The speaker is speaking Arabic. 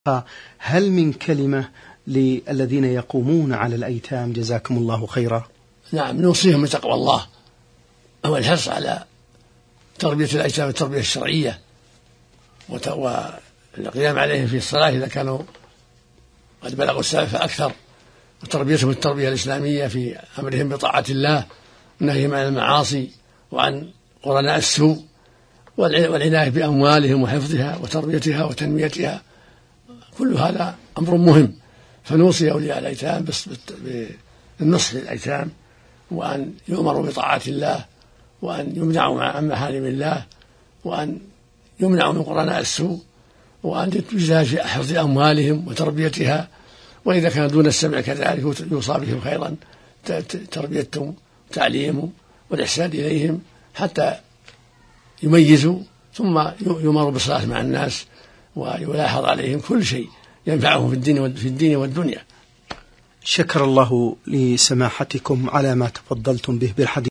هل من كلمة للذين يقومون على الأيتام جزاكم الله خيرا؟ نعم، نوصيهم بتقوى الله والحرص على تربية الأيتام التربية الشرعية والقيام عليهم في الصلاة إذا كانوا قد بلغوا السنة فأكثر، وتربيتهم التربية الإسلامية في أمرهم بطاعة الله ونهيهم عن المعاصي وعن قرناء السوء، والعناية بأموالهم وحفظها وتربيتها وتنميتها. كل هذا أمر مهم، فنوصي أولياء الأيتام بالنصح للأيتام، وأن يؤمروا بطاعة الله، وأن يمنعوا عن محارم الله، وأن يمنعوا من قرناء السوء، وأن يجتهدوا في حفظ أموالهم وتربيتها، وإذا كان دون السبع كذلك يوصى بهم خيرا، تربيتهم وتعليمهم والإحسان إليهم حتى يميزوا، ثم يمروا بالصلاة مع الناس ويلاحظ عليهم كل شيء ينفعهم في الدين والدنيا. شكر الله لسماحتكم على ما تفضلتم به بالحديث.